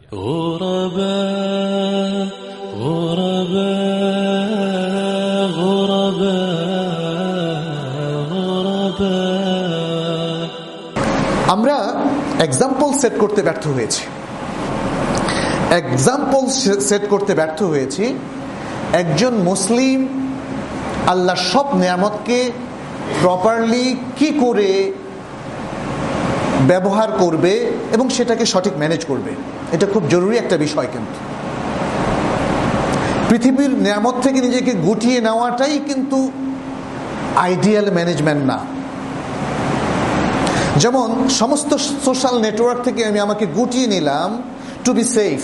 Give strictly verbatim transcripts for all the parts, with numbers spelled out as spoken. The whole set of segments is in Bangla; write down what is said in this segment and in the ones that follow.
غرباء غرباء غرباء غرباء। আমরা এক্সাম্পল সেট করতে ব্যর্থ হয়েছি এক্সাম্পল সেট করতে ব্যর্থ হয়েছি একজন মুসলিম আল্লাহর সব নিয়ামতকে প্রপারলি কি করে ব্যবহার করবে এবং সেটাকে সঠিক ম্যানেজ করবে, এটা খুব জরুরি একটা বিষয়। কিন্তু পৃথিবীর নিয়ামত থেকে নিজেকে গুটিয়ে নেওয়াটাই কিন্তু আইডিয়াল ম্যানেজমেন্ট না। যেমন সমস্ত সোশ্যাল নেটওয়ার্ক থেকে আমি আমাকে গুটিয়ে নিলাম টু বি সেফ,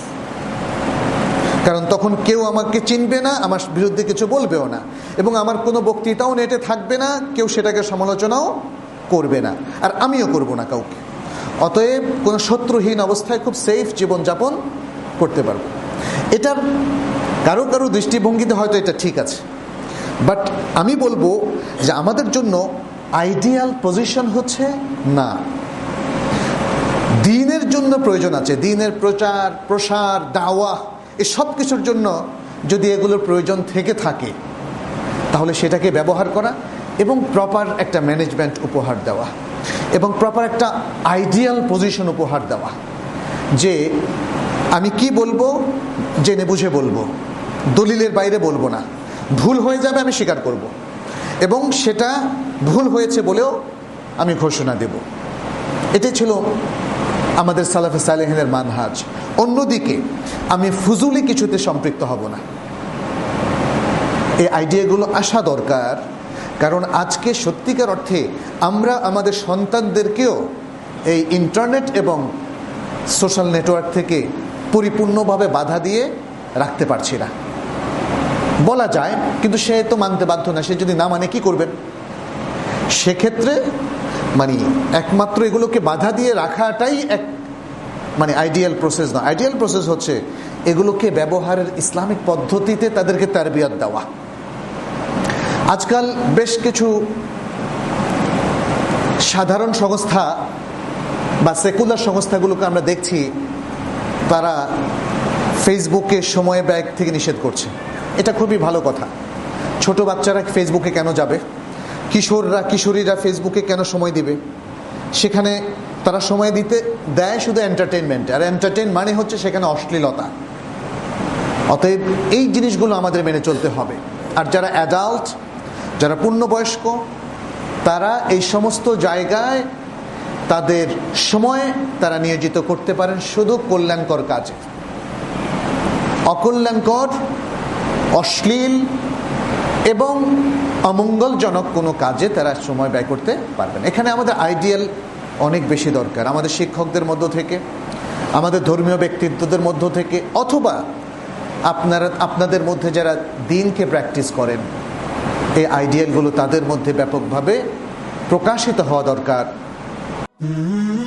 কারণ তখন কেউ আমাকে চিনবে না, আমার বিরুদ্ধে কিছু বলবেও না, এবং আমার কোনো বক্তৃতাও নেটে থাকবে না, কেউ সেটাকে সমালোচনাও করবে না, আর আমিও করব না কাউকে। অতএব কোনো শত্রুহীন অবস্থায় খুব সেফ জীবনযাপন করতে পারবো। এটার কারো কারো দৃষ্টিভঙ্গিতে হয়তো এটা ঠিক আছে, বাট আমি বলবো যে আমাদের জন্য আইডিয়াল পজিশন হচ্ছে না। দ্বীনের জন্য প্রয়োজন আছে, দ্বীনের প্রচার প্রসার দাওয়া এই সব কিছুর জন্য যদি এগুলোর প্রয়োজন থেকে থাকে তাহলে সেটাকে ব্যবহার করা এবং প্রপার একটা ম্যানেজমেন্ট উপহার দেওয়া এবং প্রপার একটা আইডিয়াল পজিশন উপহার দেওয়া, যে আমি কি বলবো জেনে বুঝে বলবো, দলিলের বাইরে বলবো না, ভুল হয়ে যাবে আমি স্বীকার করব এবং সেটা ভুল হয়েছে বলেও আমি ঘোষণা দেব। এটাই ছিল আমাদের সালাফে সালেহিনের মানহাজ। অন্যদিকে আমি ফুজুলি কিছুতে সম্পৃক্ত হব না, এই আইডিয়াগুলো আসা দরকার। কারণ আজকে সত্যিকার অর্থে আমরা আমাদের সন্তানদেরকেও এই ইন্টারনেট এবং সোশ্যাল নেটওয়ার্ক থেকে পরিপূর্ণভাবে বাধা দিয়ে রাখতে পারছি না। বলা যায়, কিন্তু সে তো মানতে বাধ্য না। সে যদি না মানে কি করবেন? সেক্ষেত্রে মানে একমাত্র এগুলোকে বাধা দিয়ে রাখাটাই এক মানে আইডিয়াল প্রসেস না। আইডিয়াল প্রসেস হচ্ছে এগুলোকে ব্যবহারের ইসলামিক পদ্ধতিতে তাদেরকে তারবিয়ত দেওয়া। আজকাল বেশ কিছু সাধারণ সংস্থা বা সেকুলার সংস্থাগুলোকে আমরা দেখছি তারা ফেসবুকে সময় ব্যয় থেকে নিষেধ করছে। এটা খুবই ভালো কথা। ছোট বাচ্চারা ফেসবুকে কেন যাবে? কিশোররা কিশোরীরা ফেসবুকে কেন সময় দিবে? সেখানে তারা সময় দিতে দেয় শুধু এন্টারটেনমেন্ট, আর এন্টারটেন মানে হচ্ছে সেখানে অশ্লীলতা। অতএব এই জিনিসগুলো আমাদের মেনে চলতে হবে। আর যারা অ্যাডাল্ট, যারা পূর্ণবয়স্ক, তারা এই সমস্ত জায়গায় তাদের সময় তারা নিয়োজিত করতে পারেন শুধু কল্যাণকর কাজে। অকল্যাণকর, অশ্লীল এবং অমঙ্গলজনক কোনো কাজে তারা সময় ব্যয় করতে পারবেন। এখানে আমাদের আইডিয়াল অনেক বেশি দরকার, আমাদের শিক্ষকদের মধ্য থেকে, আমাদের ধর্মীয় ব্যক্তিত্বদের মধ্য থেকে, অথবা আপনারা আপনাদের মধ্যে যারা দ্বীনকে প্র্যাকটিস করেন, এই আইডিয়ালগুলো তাদের মধ্যে ব্যাপকভাবে প্রকাশিত হওয়া দরকার।